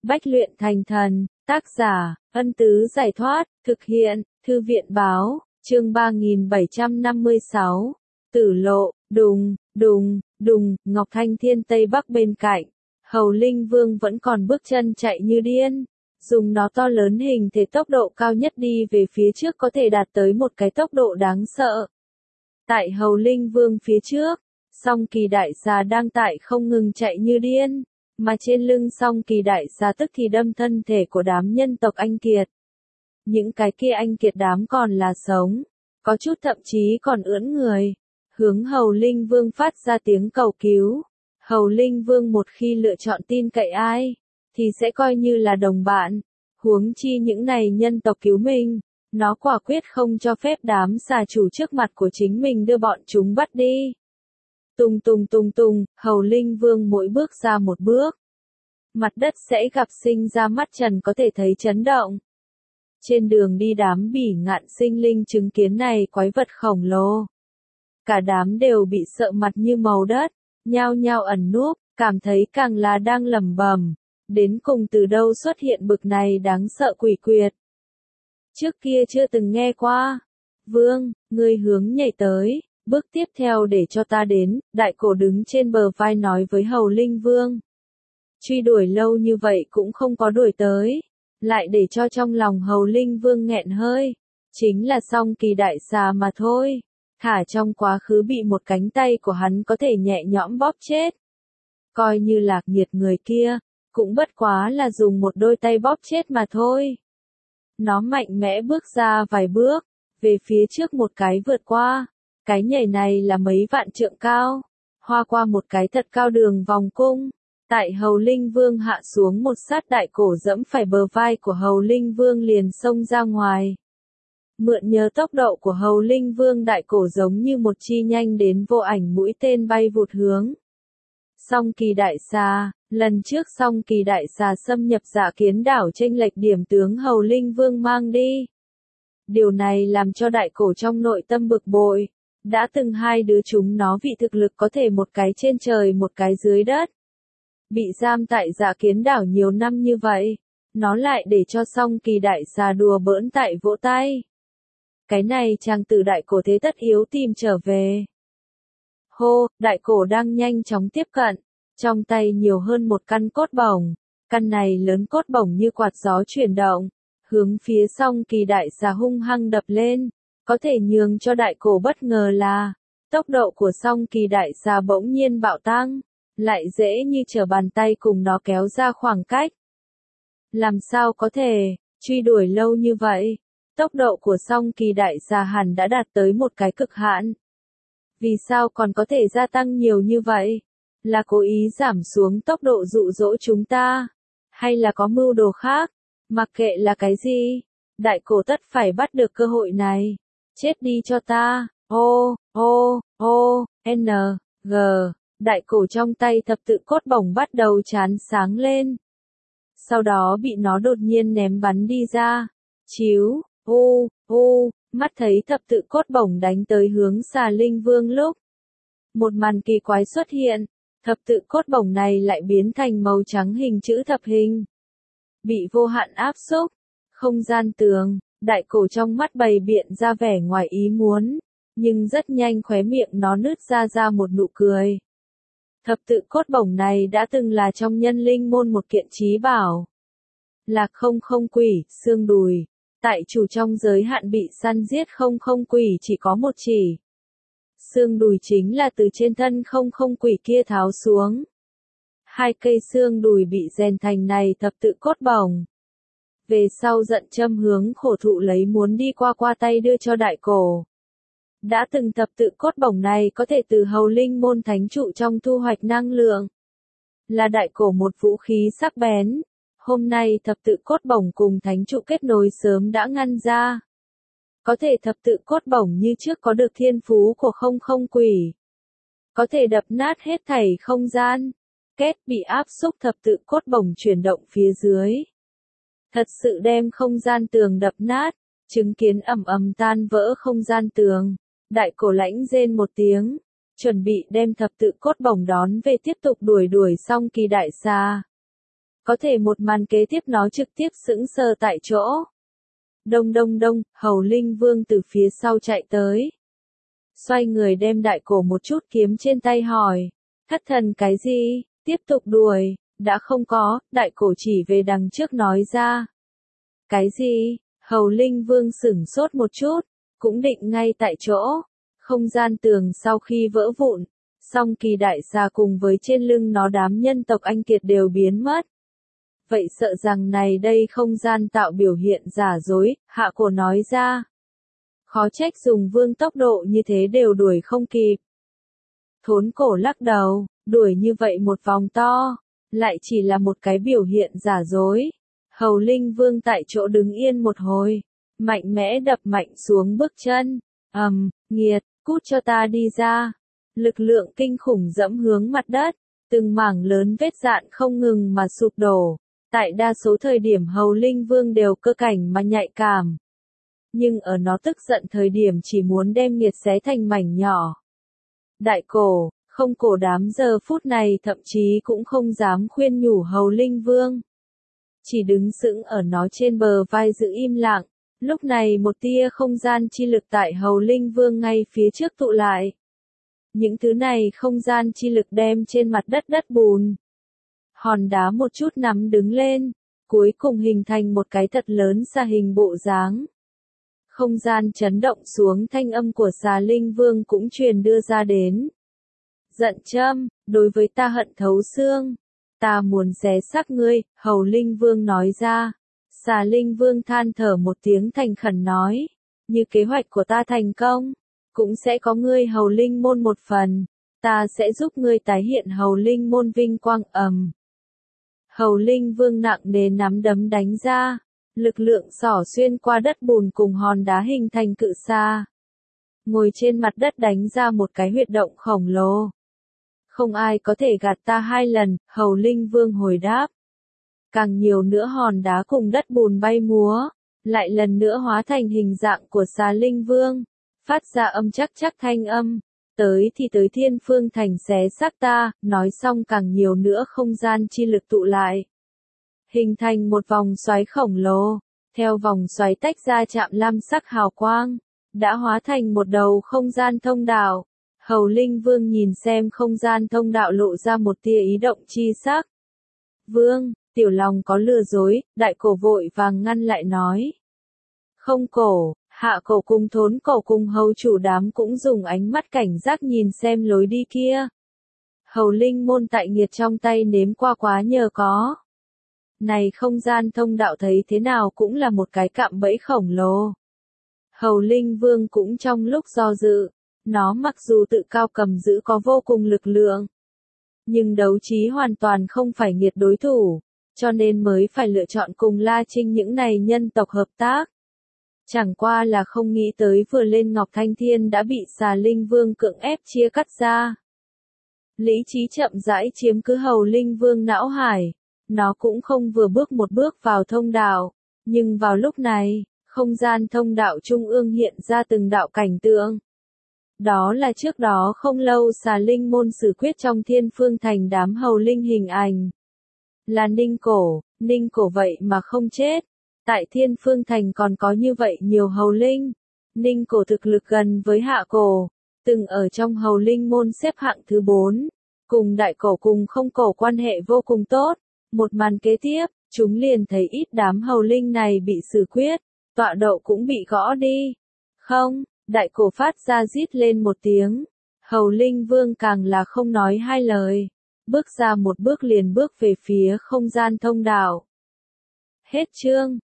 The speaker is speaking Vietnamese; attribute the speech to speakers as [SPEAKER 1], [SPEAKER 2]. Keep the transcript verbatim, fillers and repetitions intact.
[SPEAKER 1] Bách luyện thành thần, tác giả, Ân Tứ Giải Thoát, thực hiện, Thư viện Báo, chương ba nghìn bảy trăm năm mươi sáu, Tử Lộ, đùng, đùng, đùng, Ngọc Thanh Thiên Tây Bắc bên cạnh, Hầu Linh Vương vẫn còn bước chân chạy như điên, dùng nó to lớn hình thể tốc độ cao nhất đi về phía trước có thể đạt tới một cái tốc độ đáng sợ. Tại Hầu Linh Vương phía trước, Song Kỳ Đại Xà đang tại không ngừng chạy như điên, mà trên lưng Song Kỳ Đại Xà tức thì đâm thân thể của đám nhân tộc anh kiệt. Những cái kia anh kiệt đám còn là sống, có chút thậm chí còn ưỡn người, hướng Hầu Linh Vương phát ra tiếng cầu cứu. Hầu Linh Vương một khi lựa chọn tin cậy ai, thì sẽ coi như là đồng bạn, huống chi những này nhân tộc cứu mình, nó quả quyết không cho phép đám xà chủ trước mặt của chính mình đưa bọn chúng bắt đi. Tung tung tung tung, Hầu Linh Vương mỗi bước ra một bước, mặt đất sẽ gặp sinh ra mắt trần có thể thấy chấn động. Trên đường đi đám bỉ ngạn sinh linh chứng kiến này quái vật khổng lồ. Cả đám đều bị sợ mặt như màu đất, nhao nhao ẩn núp, cảm thấy càng là đang lẩm bẩm, đến cùng từ đâu xuất hiện bực này đáng sợ quỷ quyệt. Trước kia chưa từng nghe qua. Vương, ngươi hướng nhảy tới, bước tiếp theo để cho ta đến, đại cổ đứng trên bờ vai nói với Hầu Linh Vương. Truy đuổi lâu như vậy cũng không có đuổi tới, lại để cho trong lòng Hầu Linh Vương nghẹn hơi, chính là Song Kỳ Đại Xà mà thôi. Thả trong quá khứ bị một cánh tay của hắn có thể nhẹ nhõm bóp chết. Coi như Lạc Nghiệt người kia, cũng bất quá là dùng một đôi tay bóp chết mà thôi. Nó mạnh mẽ bước ra vài bước, về phía trước một cái vượt qua, cái nhảy này là mấy vạn trượng cao, hoa qua một cái thật cao đường vòng cung. Tại Hầu Linh Vương hạ xuống một sát đại cổ dẫm phải bờ vai của Hầu Linh Vương liền xông ra ngoài. Mượn nhờ tốc độ của Hầu Linh Vương đại cổ giống như một chi nhanh đến vô ảnh mũi tên bay vụt hướng. Song Kỳ Đại Xà, lần trước Song Kỳ Đại Xà xâm nhập Dạ Kiến đảo chênh lệch điểm tướng Hầu Linh Vương mang đi. Điều này làm cho đại cổ trong nội tâm bực bội, đã từng hai đứa chúng nó vị thực lực có thể một cái trên trời một cái dưới đất. Bị giam tại Dạ Kiến đảo nhiều năm như vậy, nó lại để cho Song Kỳ Đại Xà đùa bỡn tại vỗ tay. Cái này chàng tử đại cổ thế tất yếu tìm trở về. Hô, đại cổ đang nhanh chóng tiếp cận, trong tay nhiều hơn một căn cốt bổng, căn này lớn cốt bổng như quạt gió chuyển động, hướng phía Song Kỳ Đại Xà hung hăng đập lên, có thể nhường cho đại cổ bất ngờ là, tốc độ của Song Kỳ Đại Xà bỗng nhiên bạo tăng, lại dễ như trở bàn tay cùng nó kéo ra khoảng cách. Làm sao có thể, truy đuổi lâu như vậy? Tốc độ của Song Kỳ Đại Xà hẳn đã đạt tới một cái cực hạn. Vì sao còn có thể gia tăng nhiều như vậy? Là cố ý giảm xuống tốc độ dụ dỗ chúng ta? Hay là có mưu đồ khác? Mặc kệ là cái gì? Đại cổ tất phải bắt được cơ hội này. Chết đi cho ta. O, O, O, N, G. Đại cổ trong tay thập tự cốt bổng bắt đầu chán sáng lên. Sau đó bị nó đột nhiên ném bắn đi ra. Chíu. Ô, ô, mắt thấy thập tự cốt bổng đánh tới hướng Xà Linh Vương lúc. Một màn kỳ quái xuất hiện, thập tự cốt bổng này lại biến thành màu trắng hình chữ thập hình. Bị vô hạn áp xúc, không gian tường, đại cổ trong mắt bày biện ra vẻ ngoài ý muốn, nhưng rất nhanh khóe miệng nó nứt ra ra một nụ cười. Thập tự cốt bổng này đã từng là trong nhân linh môn một kiện chí bảo. Là không không quỷ, xương đùi. Tại chủ trong giới hạn bị săn giết không không quỷ chỉ có một chỉ. Xương đùi chính là từ trên thân không không quỷ kia tháo xuống. Hai cây xương đùi bị rèn thành này thập tự cốt bổng. Về sau giận châm hướng khổ thụ lấy muốn đi qua qua tay đưa cho đại cổ. Đã từng thập tự cốt bổng này có thể từ Hầu Linh môn thánh trụ trong thu hoạch năng lượng. Là đại cổ một vũ khí sắc bén. Hôm nay thập tự cốt bổng cùng thánh trụ kết nối sớm đã ngăn ra. Có thể thập tự cốt bổng như trước có được thiên phú của không không quỷ. Có thể đập nát hết thảy không gian. Kết bị áp xúc thập tự cốt bổng chuyển động phía dưới. Thật sự đem không gian tường đập nát, chứng kiến ầm ầm tan vỡ không gian tường. Đại cổ lãnh rên một tiếng, chuẩn bị đem thập tự cốt bổng đón về tiếp tục đuổi đuổi Song Kỳ Đại Xà. Có thể một màn kế tiếp nó trực tiếp sững sờ tại chỗ. Đông đông đông, Hầu Linh Vương từ phía sau chạy tới. Xoay người đem đại cổ một chút kiếm trên tay hỏi. Thất thần cái gì? Tiếp tục đuổi. Đã không có, đại cổ chỉ về đằng trước nói ra. Cái gì? Hầu Linh Vương sửng sốt một chút, cũng định ngay tại chỗ. Không gian tường sau khi vỡ vụn, song kỳ đại xà cùng với trên lưng nó đám nhân tộc anh kiệt đều biến mất. Vậy sợ rằng này đây không gian tạo biểu hiện giả dối, hạ cổ nói ra. Khó trách dùng vương tốc độ như thế đều đuổi không kịp. Thốn cổ lắc đầu, đuổi như vậy một vòng to, lại chỉ là một cái biểu hiện giả dối. Hầu Linh Vương tại chỗ đứng yên một hồi, mạnh mẽ đập mạnh xuống bước chân, ầm, um, nghiệt, cút cho ta đi ra. Lực lượng kinh khủng dẫm hướng mặt đất, từng mảng lớn vết dạn không ngừng mà sụp đổ. Tại đa số thời điểm Hầu Linh Vương đều cơ cảnh mà nhạy cảm. Nhưng ở nó tức giận thời điểm chỉ muốn đem nghiệt xé thành mảnh nhỏ. Đại cổ, không cổ đám giờ phút này thậm chí cũng không dám khuyên nhủ Hầu Linh Vương. Chỉ đứng sững ở nó trên bờ vai giữ im lặng. Lúc này một tia không gian chi lực tại Hầu Linh Vương ngay phía trước tụ lại. Những thứ này không gian chi lực đem trên mặt đất đất bùn. Hòn đá một chút nắm đứng lên, cuối cùng hình thành một cái thật lớn xà hình bộ dáng. Không gian chấn động xuống, thanh âm của xà Linh Vương cũng truyền đưa ra đến. Giận châm, đối với ta hận thấu xương. Ta muốn xé xác ngươi, Hầu Linh Vương nói ra. Xà Linh Vương than thở một tiếng thành khẩn nói. Như kế hoạch của ta thành công, cũng sẽ có ngươi Hầu Linh môn một phần. Ta sẽ giúp ngươi tái hiện Hầu Linh môn vinh quang ầm. Hầu Linh Vương nặng nề nắm đấm đánh ra. Lực lượng xỏ xuyên qua đất bùn cùng hòn đá hình thành cự xa. Ngồi trên mặt đất đánh ra một cái huyệt động khổng lồ. Không ai có thể gạt ta hai lần, Hầu Linh Vương hồi đáp. Càng nhiều nữa hòn đá cùng đất bùn bay múa, lại lần nữa hóa thành hình dạng của xà Linh Vương, phát ra âm chắc chắc thanh âm. Tới thì tới Thiên Phương Thành xé xác ta, nói xong càng nhiều nữa không gian chi lực tụ lại. Hình thành một vòng xoáy khổng lồ, theo vòng xoáy tách ra chạm lam sắc hào quang, đã hóa thành một đầu không gian thông đạo. Hầu Linh Vương nhìn xem không gian thông đạo lộ ra một tia ý động chi sắc. Vương, tiểu lòng có lừa dối, đại cổ vội vàng ngăn lại nói. Không cổ, hạ cổ cùng thốn cổ cùng hầu chủ đám cũng dùng ánh mắt cảnh giác nhìn xem lối đi kia. Hầu Linh môn tại nghiệt trong tay nếm qua quá nhờ có. Này không gian thông đạo thấy thế nào cũng là một cái cạm bẫy khổng lồ. Hầu Linh Vương cũng trong lúc do dự, nó mặc dù tự cao cầm giữ có vô cùng lực lượng, nhưng đấu trí hoàn toàn không phải nghiệt đối thủ, cho nên mới phải lựa chọn cùng La Trinh những này nhân tộc hợp tác. Chẳng qua là không nghĩ tới vừa lên Ngọc Thanh Thiên đã bị xà Linh Vương cưỡng ép chia cắt ra. Lý trí chậm rãi chiếm cứ Hầu Linh Vương não hải, nó cũng không vừa bước một bước vào thông đạo, nhưng vào lúc này, không gian thông đạo trung ương hiện ra từng đạo cảnh tượng. Đó là trước đó không lâu xà Linh môn xử quyết trong Thiên Phương Thành đám Hầu Linh hình ảnh. Là Ninh Cổ, Ninh Cổ vậy mà không chết. Tại Thiên Phương Thành còn có như vậy nhiều Hầu Linh. Ninh Cổ thực lực gần với Hạ Cổ, từng ở trong Hầu Linh môn xếp hạng thứ bốn, cùng Đại Cổ cùng Không Cổ quan hệ vô cùng tốt. Một màn kế tiếp, chúng liền thấy ít đám Hầu Linh này bị xử quyết, tọa độ cũng bị gõ đi. Không, Đại Cổ phát ra rít lên một tiếng. Hầu Linh Vương càng là không nói hai lời, bước ra một bước liền bước về phía không gian thông đạo. Hết chương.